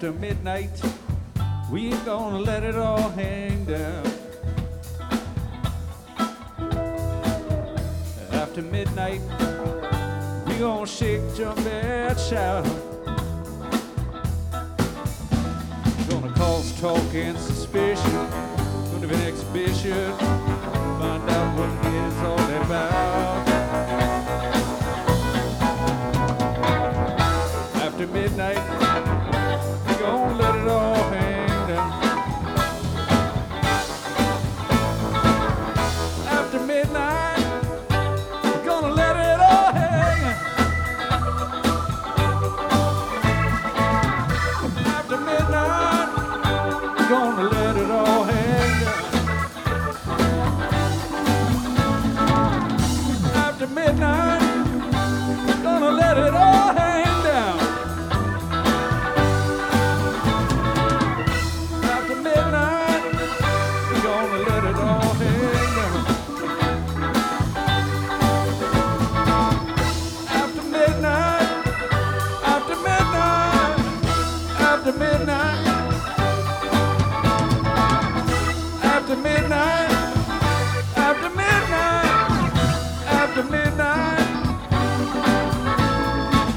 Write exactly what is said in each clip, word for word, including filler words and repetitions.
after midnight, we ain't gonna let it all hang down. After midnight, we gonna shake, jump, and shout. Gonna cause talk and suspicion. Gonna have an exhibition. Find out what it's all about. After midnight, we gonna let it all hang down. After midnight, we're gonna let it all hang. After midnight, we're gonna let it all hang down. After midnight, we're gonna let it all hang down. After midnight, we're gonna let it all hang down. After midnight, after midnight, after midnight, after midnight, after midnight, after midnight,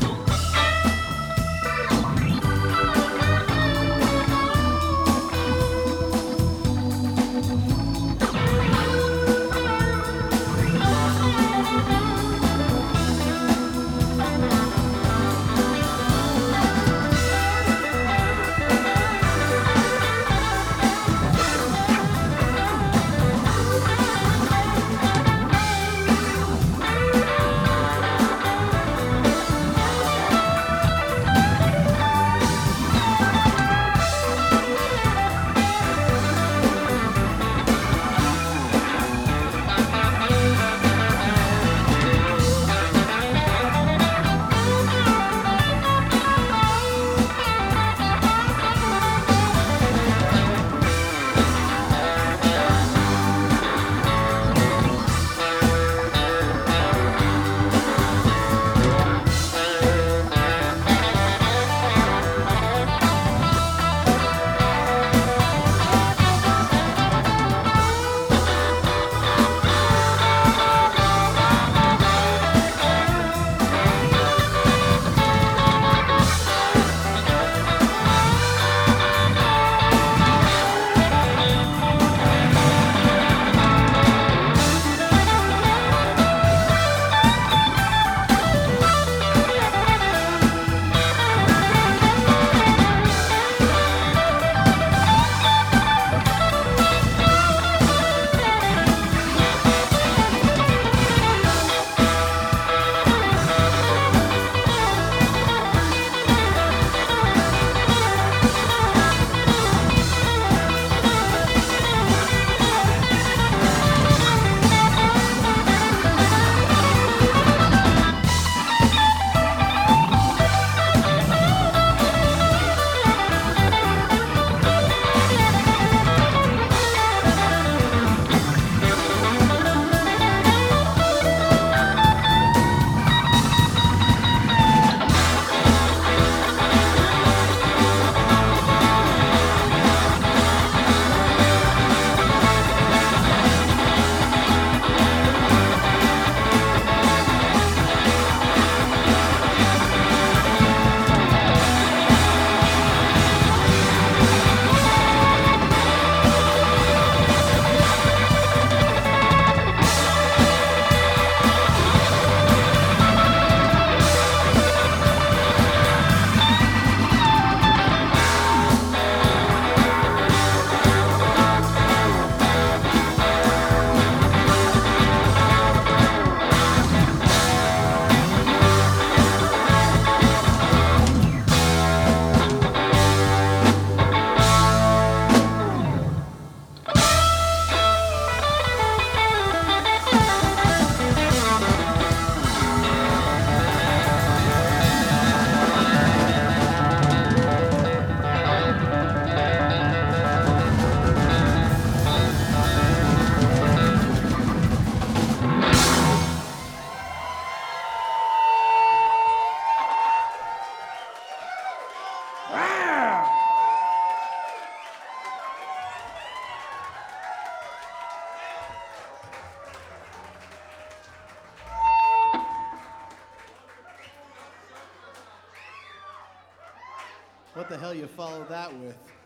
What the hell you follow that with?